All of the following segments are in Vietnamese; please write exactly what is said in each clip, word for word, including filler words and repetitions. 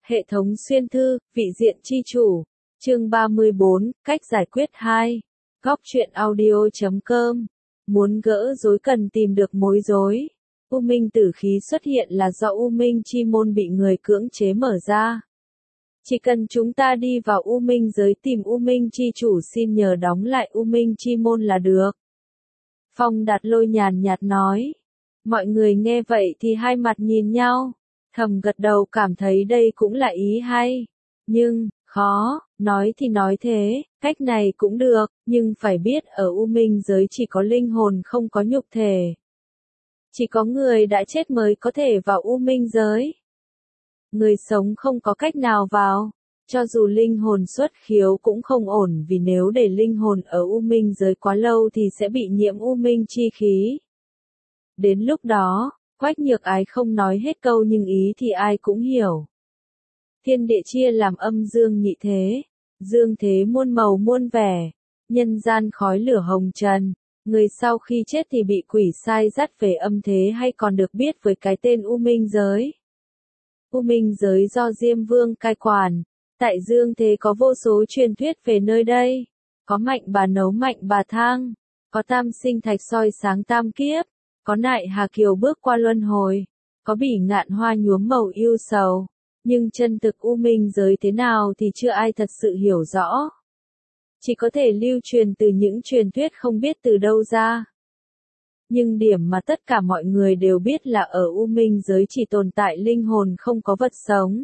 Hệ thống xuyên thư, vị diện chi chủ. Chương ba mươi bốn, cách giải quyết hai. Góc truyện audio chấm com. Muốn gỡ rối cần tìm được mối rối. U minh tử khí xuất hiện là do U minh chi môn bị người cưỡng chế mở ra. Chỉ cần chúng ta đi vào U minh giới tìm U minh chi chủ xin nhờ đóng lại U minh chi môn là được. Phong Đạt Lôi nhàn nhạt nói. Mọi người nghe vậy thì hai mặt nhìn nhau, thầm gật đầu cảm thấy đây cũng là ý hay. Nhưng, khó, nói thì nói thế, cách này cũng được, nhưng phải biết ở U minh giới chỉ có linh hồn không có nhục thể. Chỉ có người đã chết mới có thể vào U minh giới. Người sống không có cách nào vào. Cho dù linh hồn xuất khiếu cũng không ổn vì nếu để linh hồn ở U minh giới quá lâu thì sẽ bị nhiễm U minh chi khí. Đến lúc đó, Quách Nhược Ái không nói hết câu nhưng ý thì ai cũng hiểu. Thiên địa chia làm âm dương nhị thế, dương thế muôn màu muôn vẻ, nhân gian khói lửa hồng trần, người sau khi chết thì bị quỷ sai dắt về âm thế hay còn được biết với cái tên U minh giới. U minh giới do Diêm Vương cai quản, tại dương thế có vô số truyền thuyết về nơi đây, có mạnh bà nấu mạnh bà thang, có tam sinh thạch soi sáng tam kiếp. Có nại Hà Kiều bước qua luân hồi, có bỉ ngạn hoa nhuốm màu yêu sầu, nhưng chân thực U minh giới thế nào thì chưa ai thật sự hiểu rõ. Chỉ có thể lưu truyền từ những truyền thuyết không biết từ đâu ra. Nhưng điểm mà tất cả mọi người đều biết là ở U minh giới chỉ tồn tại linh hồn không có vật sống.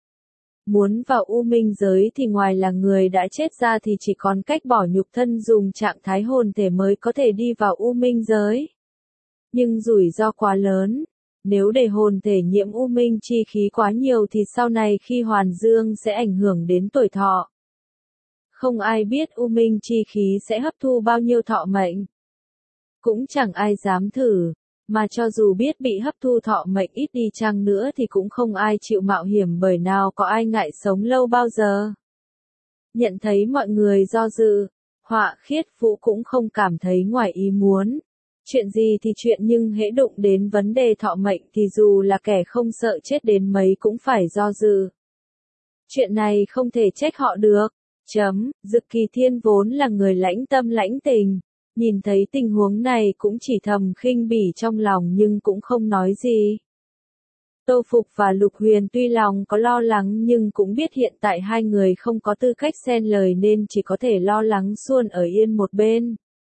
Muốn vào U minh giới thì ngoài là người đã chết ra thì chỉ còn cách bỏ nhục thân dùng trạng thái hồn thể mới có thể đi vào U minh giới. Nhưng rủi ro quá lớn, nếu để hồn thể nhiễm U minh chi khí quá nhiều thì sau này khi hoàn dương sẽ ảnh hưởng đến tuổi thọ. Không ai biết U minh chi khí sẽ hấp thu bao nhiêu thọ mệnh. Cũng chẳng ai dám thử, mà cho dù biết bị hấp thu thọ mệnh ít đi chăng nữa thì cũng không ai chịu mạo hiểm bởi nào có ai ngại sống lâu bao giờ. Nhận thấy mọi người do dự, Họa Khiết Vũ cũng không cảm thấy ngoài ý muốn. Chuyện gì thì chuyện nhưng hễ đụng đến vấn đề thọ mệnh thì dù là kẻ không sợ chết đến mấy cũng phải do dự. Chuyện này không thể trách họ được. Chấm, Dực Kỳ Thiên vốn là người lãnh tâm lãnh tình, nhìn thấy tình huống này cũng chỉ thầm khinh bỉ trong lòng nhưng cũng không nói gì. Tô Phục và Lục Huyền tuy lòng có lo lắng nhưng cũng biết hiện tại hai người không có tư cách xen lời nên chỉ có thể lo lắng suôn ở yên một bên.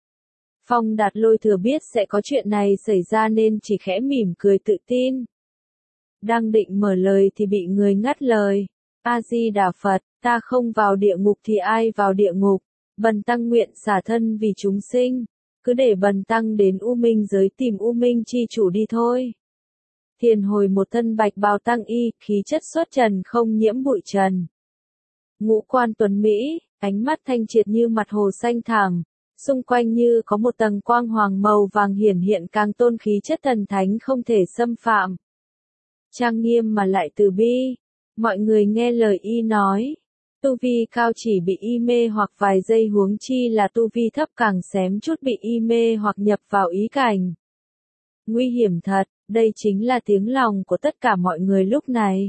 Phong Đạt Lôi thừa biết sẽ có chuyện này xảy ra nên chỉ khẽ mỉm cười tự tin. Đang định mở lời thì bị người ngắt lời. A-di-đà Phật, ta không vào địa ngục thì ai vào địa ngục, bần tăng nguyện xả thân vì chúng sinh, cứ để bần tăng đến U minh giới tìm U minh chi chủ đi thôi. Thiền Hồi một thân bạch bào tăng y, khí chất xuất trần không nhiễm bụi trần. Ngũ quan tuấn Mỹ, ánh mắt thanh triệt như mặt hồ xanh thẳm. Xung quanh như có một tầng quang hoàng màu vàng hiển hiện càng tôn khí chất thần thánh không thể xâm phạm. Trang nghiêm mà lại từ bi. Mọi người nghe lời y nói. Tu vi cao chỉ bị y mê hoặc vài giây huống chi là tu vi thấp càng xém chút bị y mê hoặc nhập vào ý cảnh. Nguy hiểm thật, đây chính là tiếng lòng của tất cả mọi người lúc này.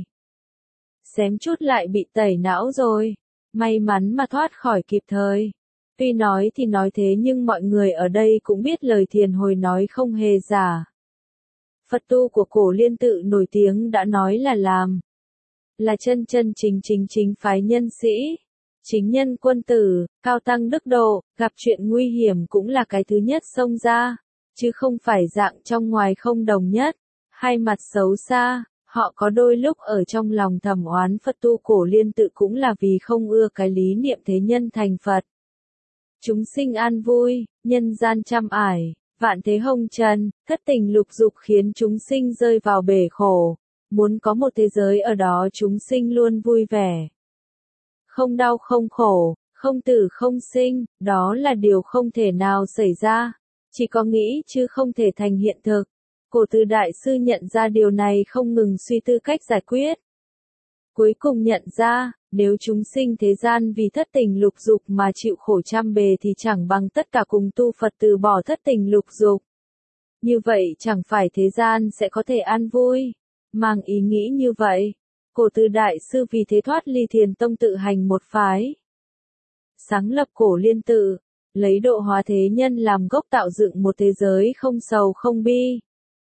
Xém chút lại bị tẩy não rồi. May mắn mà thoát khỏi kịp thời. Tuy nói thì nói thế nhưng mọi người ở đây cũng biết lời Thiền Hồi nói không hề giả. Phật tu của cổ Liên Tự nổi tiếng đã nói là làm. Là chân chân chính chính chính phái nhân sĩ. Chính nhân quân tử, cao tăng đức độ, gặp chuyện nguy hiểm cũng là cái thứ nhất xông ra. Chứ không phải dạng trong ngoài không đồng nhất. Hai mặt xấu xa, họ có đôi lúc ở trong lòng thầm oán Phật tu cổ Liên Tự cũng là vì không ưa cái lý niệm thế nhân thành Phật. Chúng sinh an vui, nhân gian trăm ải, vạn thế hồng trần, thất tình lục dục khiến chúng sinh rơi vào bể khổ. Muốn có một thế giới ở đó chúng sinh luôn vui vẻ. Không đau không khổ, không tử không sinh, đó là điều không thể nào xảy ra. Chỉ có nghĩ chứ không thể thành hiện thực. Cổ Từ Đại Sư nhận ra điều này không ngừng suy tư cách giải quyết. Cuối cùng nhận ra, nếu chúng sinh thế gian vì thất tình lục dục mà chịu khổ trăm bề thì chẳng bằng tất cả cùng tu Phật từ bỏ thất tình lục dục. Như vậy chẳng phải thế gian sẽ có thể an vui. Mang ý nghĩ như vậy, Cổ Từ đại sư vì thế thoát ly Thiền tông tự hành một phái. Sáng lập Cổ Liên tự, lấy độ hóa thế nhân làm gốc tạo dựng một thế giới không sầu không bi.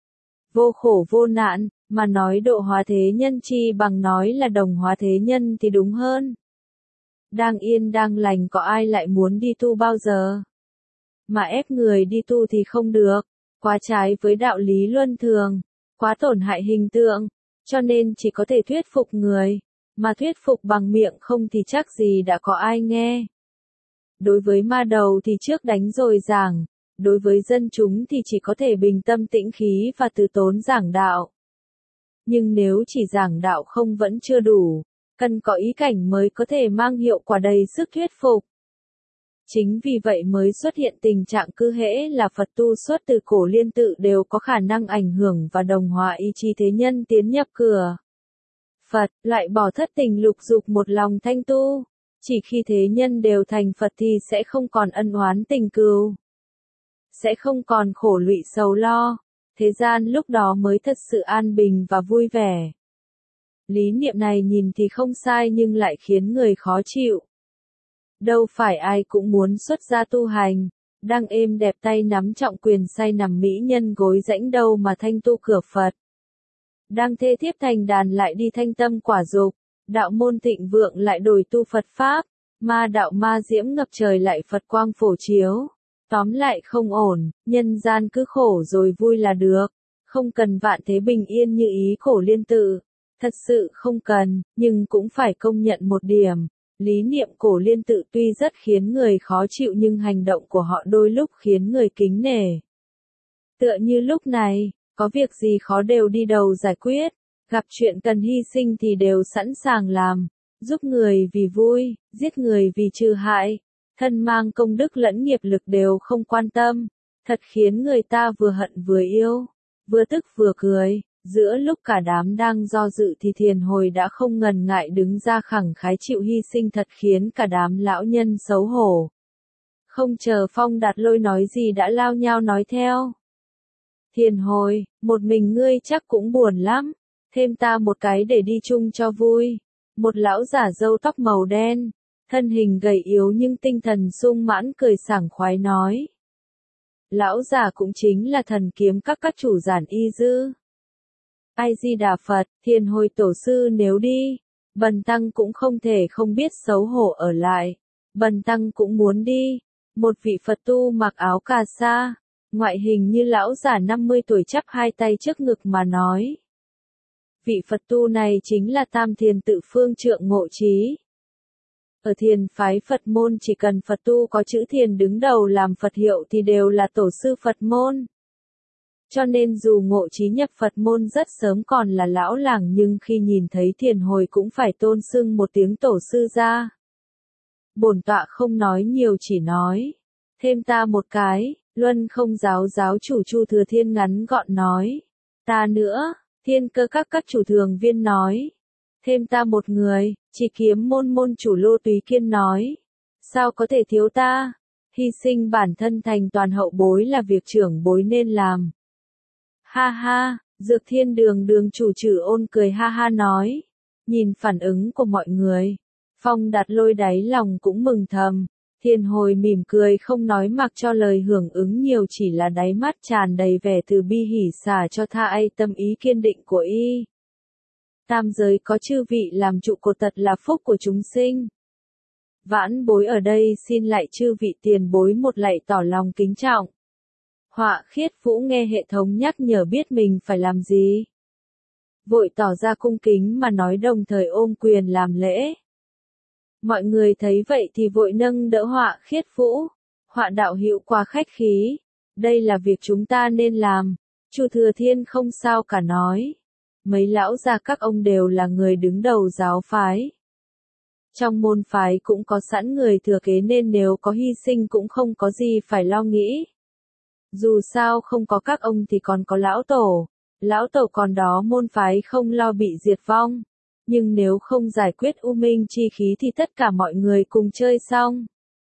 Vô khổ vô nạn, mà nói độ hóa thế nhân chi bằng nói là đồng hóa thế nhân thì đúng hơn. Đang yên đang lành có ai lại muốn đi tu bao giờ? Mà ép người đi tu thì không được, quá trái với đạo lý luân thường, quá tổn hại hình tượng, cho nên chỉ có thể thuyết phục người, mà thuyết phục bằng miệng không thì chắc gì đã có ai nghe. Đối với ma đầu thì trước đánh rồi giảng, đối với dân chúng thì chỉ có thể bình tâm tĩnh khí và từ tốn giảng đạo. Nhưng nếu chỉ giảng đạo không vẫn chưa đủ, cần có ý cảnh mới có thể mang hiệu quả đầy sức thuyết phục. Chính vì vậy mới xuất hiện tình trạng cứ hễ là Phật tu xuất từ Cổ Liên tự đều có khả năng ảnh hưởng và đồng hóa ý chí thế nhân tiến nhập cửa Phật, loại bỏ thất tình lục dục một lòng thanh tu. Chỉ khi thế nhân đều thành Phật thì sẽ không còn ân oán tình cừu, sẽ không còn khổ lụy sầu lo, thế gian lúc đó mới thật sự an bình và vui vẻ. Lý niệm này nhìn thì không sai nhưng lại khiến người khó chịu. Đâu phải ai cũng muốn xuất gia tu hành, đang êm đẹp tay nắm trọng quyền say nằm mỹ nhân gối rãnh đâu mà thanh tu cửa Phật. Đang thê thiếp thành đàn lại đi thanh tâm quả dục, đạo môn thịnh vượng lại đổi tu Phật Pháp, ma đạo ma diễm ngập trời lại Phật quang phổ chiếu. Tóm lại không ổn, nhân gian cứ khổ rồi vui là được, không cần vạn thế bình yên như ý Cổ Liên tự. Thật sự không cần, nhưng cũng phải công nhận một điểm. Lý niệm Cổ Liên tự tuy rất khiến người khó chịu nhưng hành động của họ đôi lúc khiến người kính nể. Tựa như lúc này, có việc gì khó đều đi đầu giải quyết, gặp chuyện cần hy sinh thì đều sẵn sàng làm, giúp người vì vui, giết người vì trừ hại, thân mang công đức lẫn nghiệp lực đều không quan tâm, thật khiến người ta vừa hận vừa yêu, vừa tức vừa cười. Giữa lúc cả đám đang do dự thì Thiền Hồi đã không ngần ngại đứng ra khẳng khái chịu hy sinh thật khiến cả đám lão nhân xấu hổ. Không chờ Phong Đạt Lôi nói gì đã lao nhao nói theo. Thiền Hồi, một mình ngươi chắc cũng buồn lắm, thêm ta một cái để đi chung cho vui. Một lão giả râu tóc màu đen, thân hình gầy yếu nhưng tinh thần sung mãn cười sảng khoái nói. Lão giả cũng chính là thần kiếm các các chủ Giản Y Dư. Ai Di Đà Phật, Thiền Hồi tổ sư nếu đi, bần tăng cũng không thể không biết xấu hổ ở lại. Bần tăng cũng muốn đi. Một vị Phật tu mặc áo cà sa, ngoại hình như lão giả năm mươi tuổi chắp hai tay trước ngực mà nói. Vị Phật tu này chính là Tam Thiền tự Phương Trượng Ngộ Trí. Ở thiền phái Phật môn chỉ cần Phật tu có chữ thiền đứng đầu làm Phật hiệu thì đều là tổ sư Phật môn. Cho nên dù Ngộ Trí nhập Phật môn rất sớm còn là lão làng nhưng khi nhìn thấy Thiền Hồi cũng phải tôn xưng một tiếng tổ sư ra. Bổn tọa không nói nhiều chỉ nói. Thêm ta một cái, Luân Không giáo giáo chủ Chu Thừa Thiên ngắn gọn nói. Ta nữa, Thiên Cơ các các chủ thường viên nói. Thêm ta một người, Chỉ Kiếm môn môn chủ Lô Túy Kiên nói. Sao có thể thiếu ta? Hy sinh bản thân thành toàn hậu bối là việc trưởng bối nên làm. Ha ha, Dược Thiên Đường đường chủ Trử Ôn cười ha ha nói. Nhìn phản ứng của mọi người, Phong Đạt Lôi đáy lòng cũng mừng thầm. Thiền Hồi mỉm cười không nói mặc cho lời hưởng ứng nhiều chỉ là đáy mắt tràn đầy vẻ từ bi hỉ xả cho tha ai tâm ý kiên định của y. Tam giới có chư vị làm trụ cột thật là phúc của chúng sinh. Vãn bối ở đây xin lại chư vị tiền bối một lạy tỏ lòng kính trọng. Họa Khiết Vũ nghe hệ thống nhắc nhở biết mình phải làm gì. Vội tỏ ra cung kính mà nói đồng thời ôm quyền làm lễ. Mọi người thấy vậy thì vội nâng đỡ Họa Khiết Vũ. Họa đạo hữu quá khách khí. Đây là việc chúng ta nên làm. Chu Thừa Thiên không sao cả nói. Mấy lão gia các ông đều là người đứng đầu giáo phái. Trong môn phái cũng có sẵn người thừa kế nên nếu có hy sinh cũng không có gì phải lo nghĩ. Dù sao không có các ông thì còn có lão tổ. Lão tổ còn đó môn phái không lo bị diệt vong. Nhưng nếu không giải quyết u minh chi khí thì tất cả mọi người cùng chơi xong.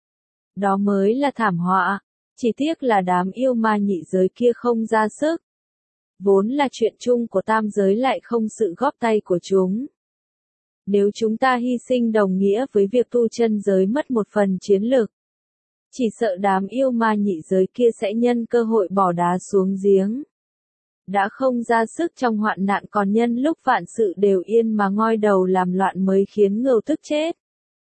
Đó mới là thảm họa. Chỉ tiếc là đám yêu ma nhị giới kia không ra sức. Vốn là chuyện chung của tam giới lại không sự góp tay của chúng. Nếu chúng ta hy sinh đồng nghĩa với việc tu chân giới mất một phần chiến lực, chỉ sợ đám yêu ma nhị giới kia sẽ nhân cơ hội bỏ đá xuống giếng. Đã không ra sức trong hoạn nạn còn nhân lúc vạn sự đều yên mà ngoi đầu làm loạn mới khiến ngưu tức chết.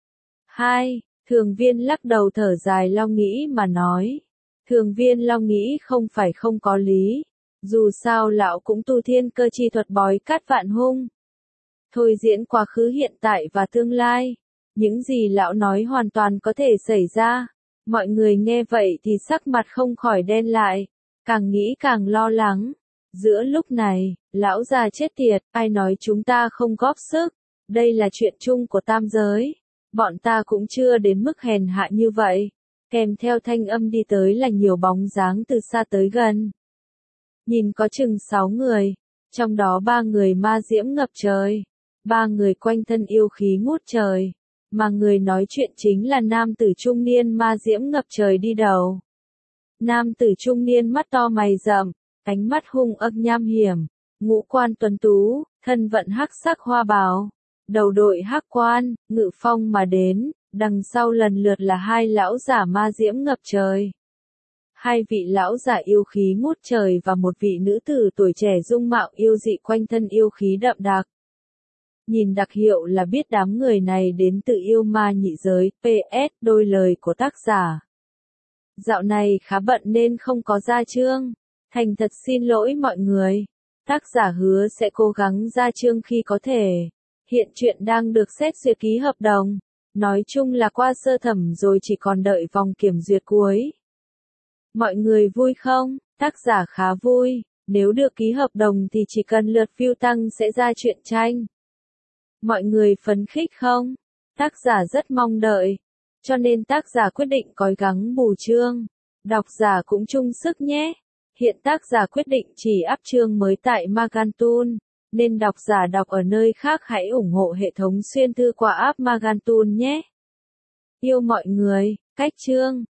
hai. Thường Viên lắc đầu thở dài lo nghĩ mà nói. Thường Viên lo nghĩ không phải không có lý. Dù sao lão cũng tu thiên cơ chi thuật bói cát vạn hung. Thôi diễn quá khứ hiện tại và tương lai. Những gì lão nói hoàn toàn có thể xảy ra. Mọi người nghe vậy thì sắc mặt không khỏi đen lại. Càng nghĩ càng lo lắng. Giữa lúc này, lão già chết tiệt, ai nói chúng ta không góp sức. Đây là chuyện chung của tam giới. Bọn ta cũng chưa đến mức hèn hạ như vậy. Kèm theo thanh âm đi tới là nhiều bóng dáng từ xa tới gần. Nhìn có chừng sáu người, trong đó ba người ma diễm ngập trời, ba người quanh thân yêu khí ngút trời, mà người nói chuyện chính là nam tử trung niên ma diễm ngập trời đi đầu. Nam tử trung niên mắt to mày rậm, ánh mắt hung ác nham hiểm, ngũ quan tuấn tú, thân vận hắc sắc hoa bào, đầu đội hắc quan, ngự phong mà đến, đằng sau lần lượt là hai lão giả ma diễm ngập trời. Hai vị lão giả yêu khí ngút trời và một vị nữ tử tuổi trẻ dung mạo yêu dị quanh thân yêu khí đậm đặc. Nhìn đặc hiệu là biết đám người này đến từ yêu ma nhị giới, pê ét đôi lời của tác giả. Dạo này khá bận nên không có ra chương. Thành thật xin lỗi mọi người. Tác giả hứa sẽ cố gắng ra chương khi có thể. Hiện chuyện đang được xét duyệt ký hợp đồng. Nói chung là qua sơ thẩm rồi chỉ còn đợi vòng kiểm duyệt cuối. Mọi người vui không? Tác giả khá vui. Nếu được ký hợp đồng thì chỉ cần lượt view tăng sẽ ra truyện tranh. Mọi người phấn khích không? Tác giả rất mong đợi. Cho nên tác giả quyết định cố gắng bù chương. Độc giả cũng chung sức nhé. Hiện tác giả quyết định chỉ up chương mới tại Magantoon, nên độc giả đọc ở nơi khác hãy ủng hộ hệ thống xuyên thư qua app Magantoon nhé. Yêu mọi người, cách chương.